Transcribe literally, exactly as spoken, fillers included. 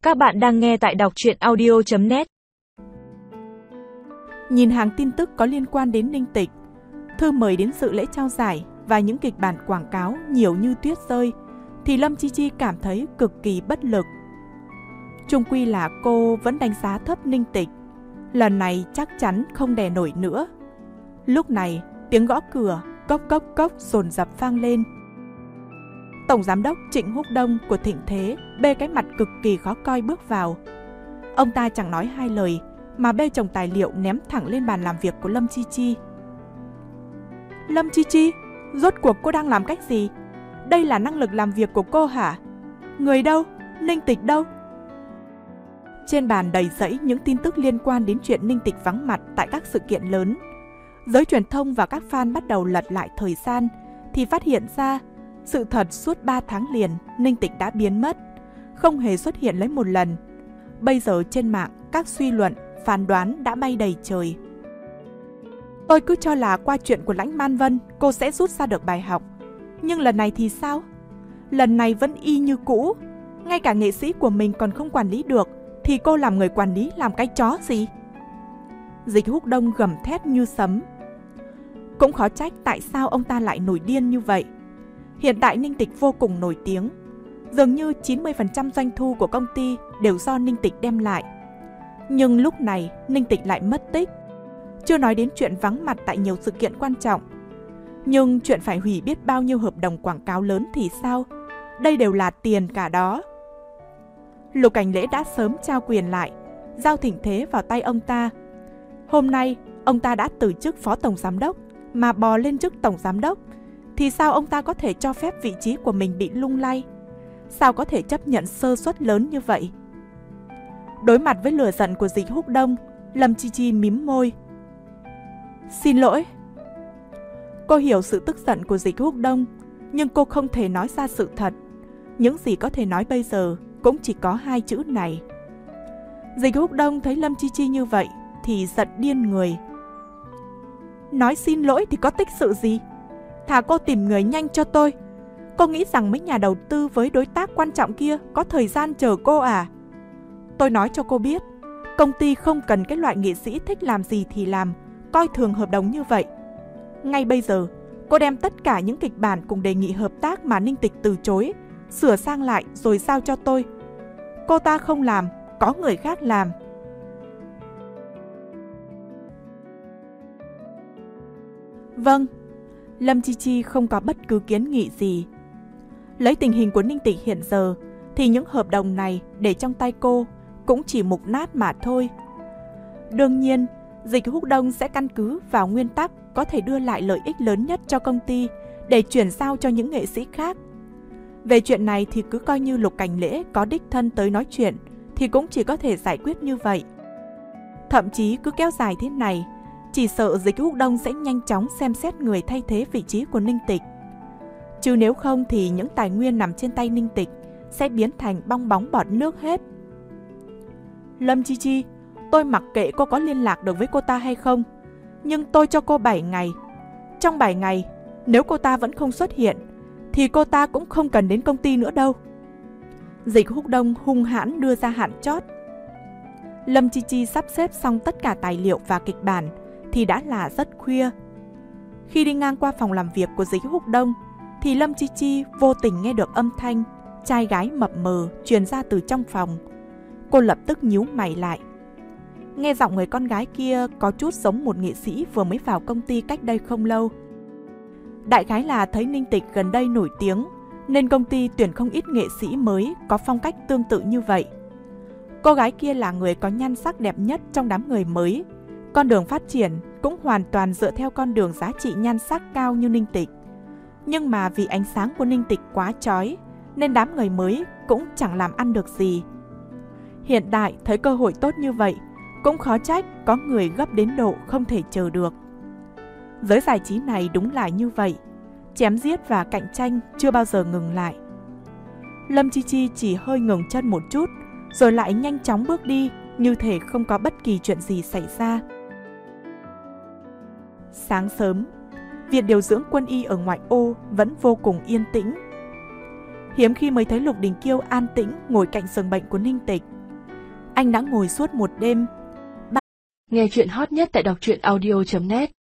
Các bạn đang nghe tại đọc truyện audio chấm net. Nhìn hàng tin tức có liên quan đến Ninh Tịch, thư mời đến dự lễ trao giải và những kịch bản quảng cáo nhiều như tuyết rơi, thì Lâm Chi Chi cảm thấy cực kỳ bất lực. Chung quy là cô vẫn đánh giá thấp Ninh Tịch, lần này chắc chắn không đè nổi nữa. Lúc này, tiếng gõ cửa cốc cốc cốc dồn dập vang lên. Tổng giám đốc Trịnh Húc Đông của Thịnh Thế bê cái mặt cực kỳ khó coi bước vào. Ông ta chẳng nói hai lời mà bê chồng tài liệu ném thẳng lên bàn làm việc của Lâm Chi Chi. Lâm Chi Chi, rốt cuộc cô đang làm cách gì? Đây là năng lực làm việc của cô hả? Người đâu? Ninh Tịch đâu? Trên bàn đầy rẫy những tin tức liên quan đến chuyện Ninh Tịch vắng mặt tại các sự kiện lớn. Giới truyền thông và các fan bắt đầu lật lại thời gian thì phát hiện ra sự thật suốt ba tháng liền Ninh Tịch đã biến mất, không hề xuất hiện lấy một lần. Bây giờ trên mạng các suy luận, phán đoán đã bay đầy trời. Tôi cứ cho là qua chuyện của Lãnh Man Vân cô sẽ rút ra được bài học. Nhưng lần này thì sao? Lần này vẫn y như cũ. Ngay cả nghệ sĩ của mình còn không quản lý được thì cô làm người quản lý làm cái chó gì? Dịch Húc Đông gầm thét như sấm. Cũng khó trách tại sao ông ta lại nổi điên như vậy. Hiện tại Ninh Tịch vô cùng nổi tiếng. Dường như chín mươi phần trăm doanh thu của công ty đều do Ninh Tịch đem lại. Nhưng lúc này Ninh Tịch lại mất tích. Chưa nói đến chuyện vắng mặt tại nhiều sự kiện quan trọng. Nhưng chuyện phải hủy biết bao nhiêu hợp đồng quảng cáo lớn thì sao? Đây đều là tiền cả đó. Lục Cảnh Lễ đã sớm trao quyền lại, giao Thịnh Thế vào tay ông ta. Hôm nay ông ta đã từ chức phó tổng giám đốc mà bò lên chức tổng giám đốc, thì sao ông ta có thể cho phép vị trí của mình bị lung lay? Sao có thể chấp nhận sơ suất lớn như vậy? Đối mặt với lửa giận của Dịch Húc Đông, Lâm Chi Chi mím môi. Xin lỗi. Cô hiểu sự tức giận của Dịch Húc Đông, nhưng cô không thể nói ra sự thật. Những gì có thể nói bây giờ cũng chỉ có hai chữ này. Dịch Húc Đông thấy Lâm Chi Chi như vậy thì giận điên người. Nói xin lỗi thì có tích sự gì? Thà cô tìm người nhanh cho tôi. Cô nghĩ rằng mấy nhà đầu tư với đối tác quan trọng kia có thời gian chờ cô à? Tôi nói cho cô biết, công ty không cần cái loại nghệ sĩ thích làm gì thì làm, coi thường hợp đồng như vậy. Ngay bây giờ, cô đem tất cả những kịch bản cùng đề nghị hợp tác mà Ninh Tịch từ chối, sửa sang lại rồi giao cho tôi. Cô ta không làm, có người khác làm. Vâng. Lâm Chi Chi không có bất cứ kiến nghị gì. Lấy tình hình của Ninh Tịch hiện giờ thì những hợp đồng này để trong tay cô cũng chỉ mục nát mà thôi. Đương nhiên, Dịch Húc Đông sẽ căn cứ vào nguyên tắc có thể đưa lại lợi ích lớn nhất cho công ty để chuyển giao cho những nghệ sĩ khác. Về chuyện này thì cứ coi như Lục Cảnh Lễ có đích thân tới nói chuyện thì cũng chỉ có thể giải quyết như vậy. Thậm chí cứ kéo dài thế này, chỉ sợ Dịch Húc Đông sẽ nhanh chóng xem xét người thay thế vị trí của Ninh Tịch. Chứ nếu không thì những tài nguyên nằm trên tay Ninh Tịch sẽ biến thành bong bóng bọt nước hết. Lâm Chi Chi, tôi mặc kệ cô có liên lạc được với cô ta hay không, nhưng tôi cho cô bảy ngày. Trong bảy ngày, nếu cô ta vẫn không xuất hiện, thì cô ta cũng không cần đến công ty nữa đâu. Dịch Húc Đông hung hãn đưa ra hạn chót. Lâm Chi Chi sắp xếp xong tất cả tài liệu và kịch bản thì đã là rất khuya. Khi đi ngang qua phòng làm việc của Dịch Húc Đông thì Lâm Chi Chi vô tình nghe được âm thanh trai gái mập mờ truyền ra từ trong phòng. Cô lập tức nhíu mày lại. Nghe giọng người con gái kia có chút giống một nghệ sĩ vừa mới vào công ty cách đây không lâu. Đại khái là thấy Ninh Tịch gần đây nổi tiếng nên công ty tuyển không ít nghệ sĩ mới có phong cách tương tự như vậy. Cô gái kia là người có nhan sắc đẹp nhất trong đám người mới. Con đường phát triển cũng hoàn toàn dựa theo con đường giá trị nhan sắc cao như Ninh Tịch. Nhưng mà vì ánh sáng của Ninh Tịch quá chói nên đám người mới cũng chẳng làm ăn được gì. Hiện tại thấy cơ hội tốt như vậy, cũng khó trách có người gấp đến độ không thể chờ được. Giới giải trí này đúng là như vậy, chém giết và cạnh tranh chưa bao giờ ngừng lại. Lâm Chi Chi chỉ hơi ngừng chân một chút rồi lại nhanh chóng bước đi, như thể không có bất kỳ chuyện gì xảy ra. Sáng sớm, viện điều dưỡng quân y ở ngoại ô vẫn vô cùng yên tĩnh. Hiếm khi mới thấy Lục Đình Kiêu an tĩnh ngồi cạnh giường bệnh của Ninh Tịch, Anh đã ngồi suốt một đêm. Nghe chuyện hot nhất tại đọc truyện audio chấm net